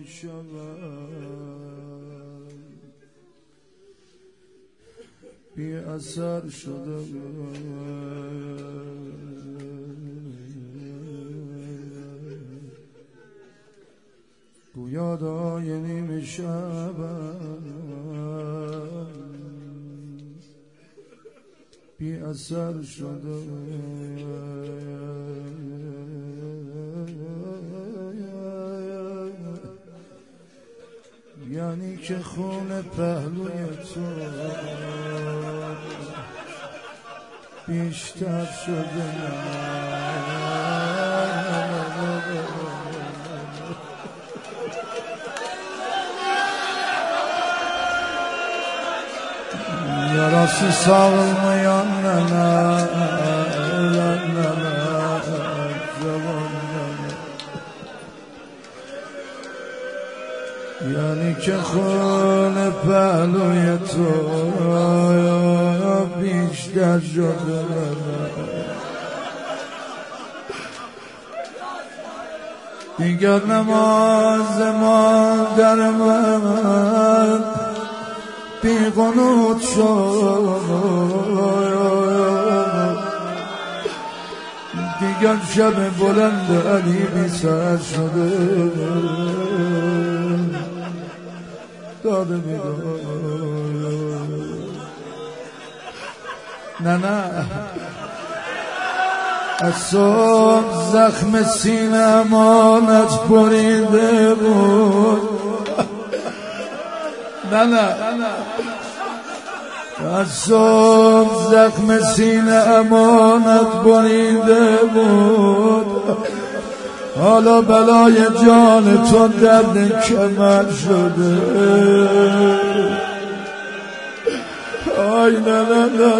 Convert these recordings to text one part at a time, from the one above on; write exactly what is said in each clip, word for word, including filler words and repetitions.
شود بی اثر شده گویا دای نیم شبم بی اثر شده یعنی که خون پهلوی تو بیشتر شده یا راستی sağılmayan neler neler neler zamanlar یعنی که خون پهلوی تو بیشتر شده دیگر نماز مادر من بی قنوت شد دیگر شب بلند علی بی سر شده داده میداد نه نه از صبح زخم سینه امانت بریده بود نه نه از صبح زخم سینه امانت بریده بود حالا بلای جان تو درد کمر شده آی نه نه نه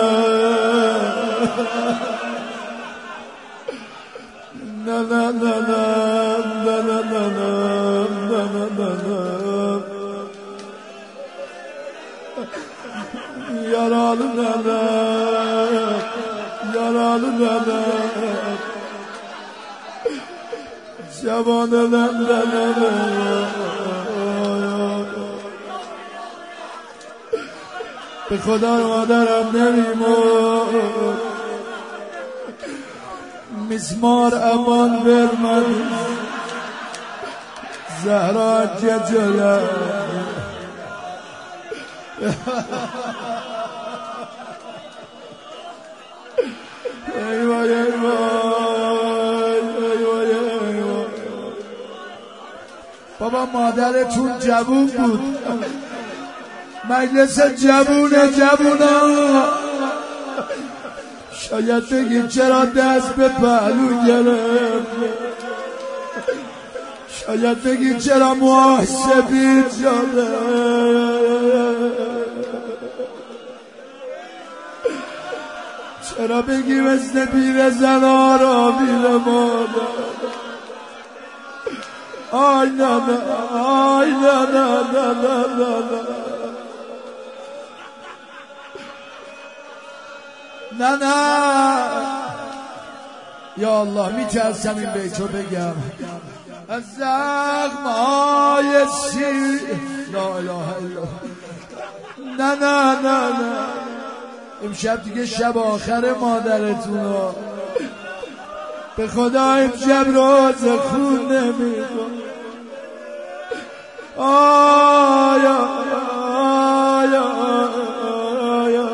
نه نه نه نه نه نه نه نه نه نه yaralı neler yaralı neler Cevanı neler به خدا مادرم نمیمون میزمار امان vermedi Zehra geceler eyvah eyvah eyvah eyvah بابا مادرتون جوون بود مجلس جوونه جوونا شاید بگید چرا دست به پهلو گرفت شاید بگید چرا موهاش سفید شده چرا بگی مثل پیر زنارا میره مادر آی نه نه آی نه نه نه نه نه نه نه یا الله میترسم این بیتو بگم از زخم‌های سیر لا اله الا نه نه نه نه امشب دیگه شب آخر مادرتونو به خدا امشب روز خون نمیدون آیا آیا آیا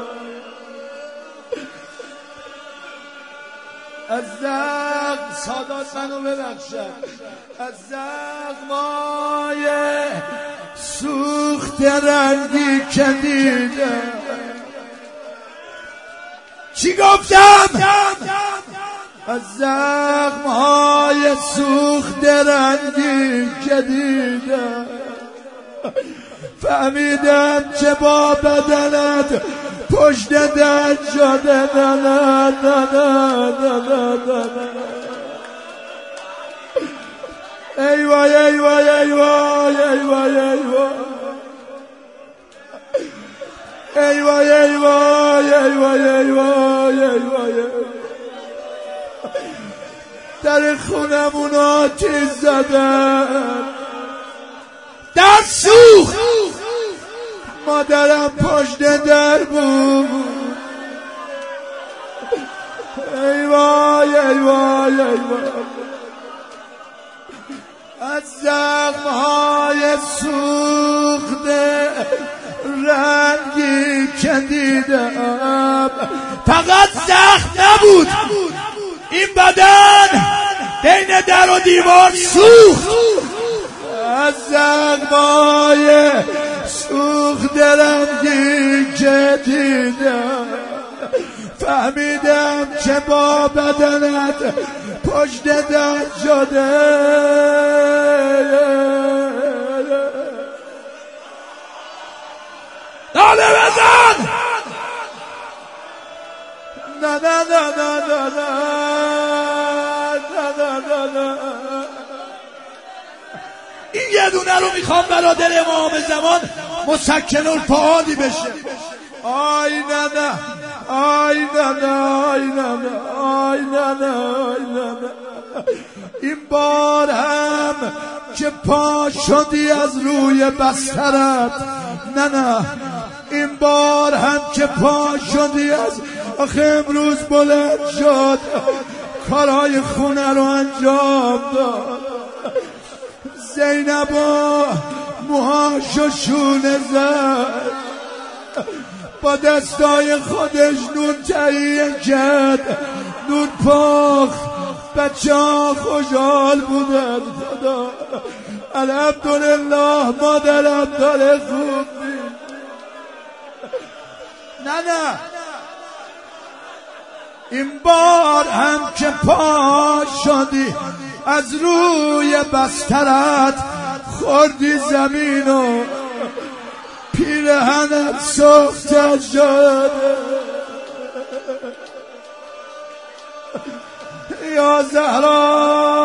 از زخم سادات منو ببخشد از زخمای سوخت رنگی که دیدم چی گفتم؟ از زخمهای سوخت رنگی که دیدم فهمیدم که با بدنت پشت درد شده نه نه نه نه نه نه ایوه ایوه ایوه ایوه ایوه ایوه ایوه ایوه ایوه ایوه در خونمون آتیش زدن در سوخت. مادرم پشت در بود. ای وای ای وای ای وای، از زخم‌های سوخته رنگی که دیدم. فقط زخم نبود، این بدن بین در و دیوار سوخت. از زخم‌های سوخته رنگی که دیدم فهمیدم که با بدنت پشت در شده. ناله بزن. نه نه نه نه نه نه نه نه. این یه دونه رو میخوام برادر امام زمان مسکن الفعالی بشه. آی نه نه آی نه نه آی نه نه آی نه نه آی نه نه. این بار هم که پا شدی از روی بسترت، نه نه این بار هم که پا شدی از آخه امروز بلند شد کارهای خونه رو انجام داد. زینب و موهاشو شونه زد، با دستای خودش نون تهیه کرد، نون پخت، بچه ها خوشحال بودن. خدا الحمدلله مادرم داره خوب می. نه نه این بار هم که پا شدی از روی بسترت خوردی زمین و پیرهنت سوخته شده. یا زهرا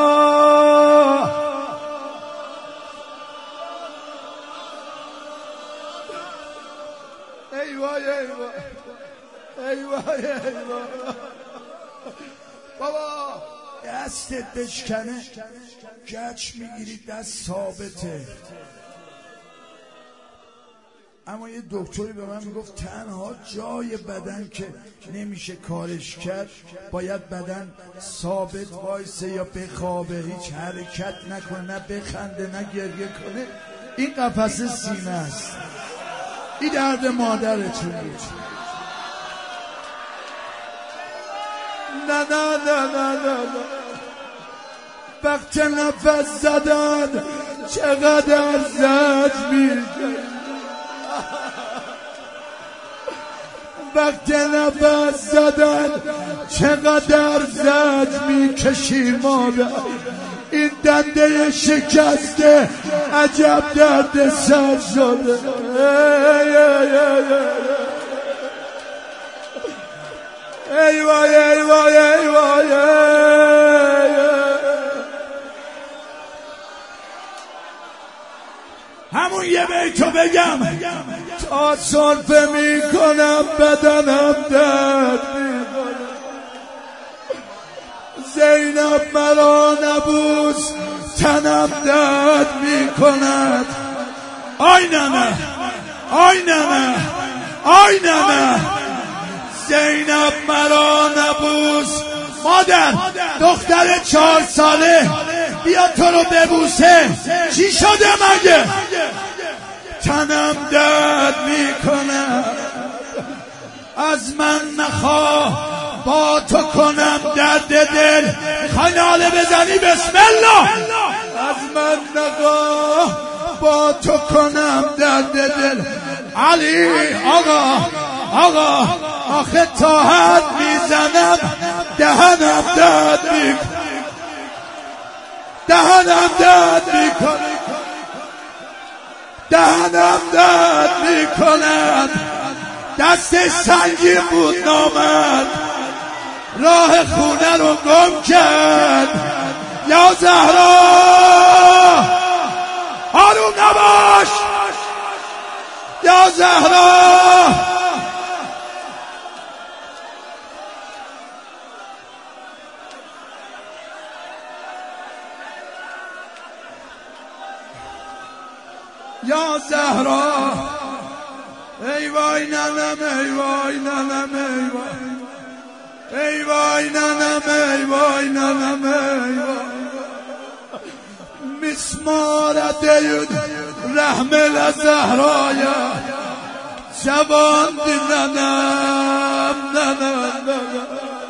ای وای ای وای ای وای ای وای. بابا دستت بشکنه گچ میگیری، دست ثابته. اما یه دکتری به من میگفت تنها جای بدن که نمیشه کارش کرد باید بدن ثابت وایسه یا بخوابه، هیچ حرکت نکنه، نه بخنده نه گریه کنه. این قفسه سینه است. این درد مادرتون بود. نه نه نه نه نه نه. وقت نفس زدن چقدر زج میشه. وقت نفس زدن چقدر زج میکشی مادر. این دنده شکسته عجب درد سر شده. ای وای ای وای ای وای. همون یه بیتو بگم تا سرفه میکنم بدنم درد میکنم. زینب مرا نبوس تنم درد میکند. آی ننه آی ننه آی ننه. زینب مرا نبوس. مادر دختر چهار ساله بیا تو رو ببوسه. چی شده مگه؟ تنم درد میکنه. از من نخواه با تو کنم درد دل. میخوای ناله بزنی بسم الله. از من نخواه با تو کنم درد دل. علی آقا آقا آخه تا حد میزنم دهنم درد میکنه. دهنم درد میکنه. دهنم درد میکنه. دستش سنگین بود نامرد. راه خونه رو گم کرد. یا زهرا آروم نباش. یا زهرا یا زهرا ای وای ننم ای وای ننم ای وای ای وای ننم ای وای ننم ای وای مسمارت یود رحمل زهرایا جوان ننم ننم ننم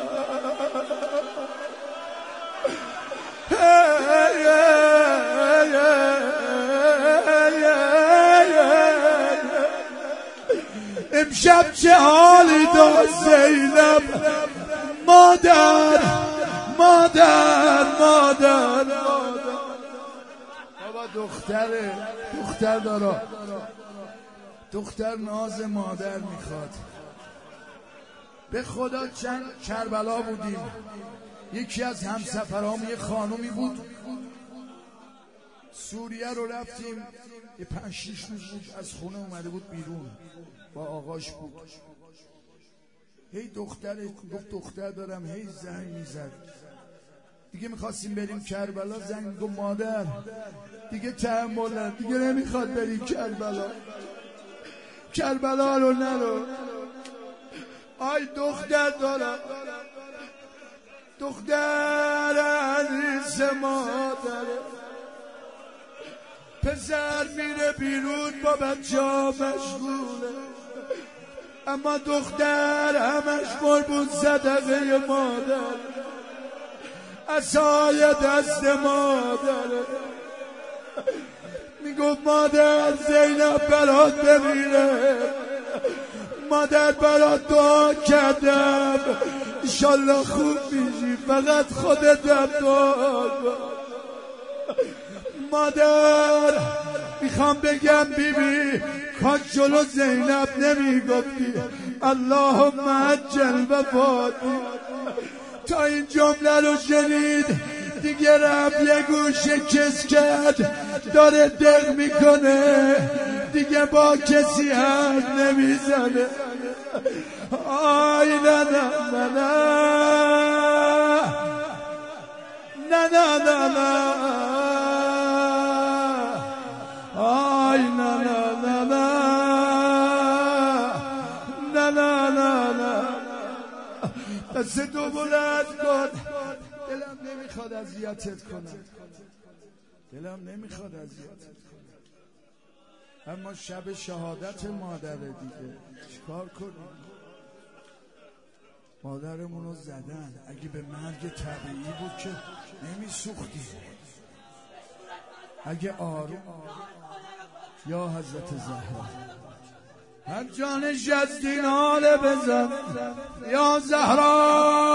امشب چه حالی داشت زینب مادر مادر مادر بابا دختره دختر داره دختر ناز مادر میخواد. به خدا چند کربلا بودیم، یکی از همسفرام یه خانومی بود سوریه رو رفتیم، یه پنج شیش روز بود از خونه اومده بود بیرون با آقاش بود. هی دختر گفت دختر دارم، هی زنگ میزد. دیگه میخواستیم بریم کربلا، زنگ گفت مادر دیگه تحمل ندارم، دیگه نمیخواد بریم کربلا، کربلا رو نرو. آی دختر دارم، دختر عزیز مادره، پسر میره بیرون با بچه ها مشغوله، اما دختر همش قربون صدقه مادر، عصای دست مادره. میگفت مادر زینب برات بمیره، مادر برات دعا کردم انشالله خوب میشی، فقط خودتم دعا کن. مادر میخوام بگم بیبی کاش جلو زینب نمیگفتی اللهم عجل وفاتی. تا این جمله رو شنید دیگه رفت یه گوشه کس کرد، داره دق میکنه، دیگه با کسی حرف نمیزنه. آی نه نه نه نه نه نه نه آی نه نه نه نه نه نه نه نه دست تو بلند کن. دلم نمیخواد اذیتت کنم، دلم نمیخواد اذیتت کنم، اما شب شهادت مادره دیگه چیکار کنیم؟ مادرمون رو زدن، اگه به مرگ طبیعی بود که نمیسوختی. اگه آروم یا حضرت زهرا هر جانش از دین حاله بزن یا زهرا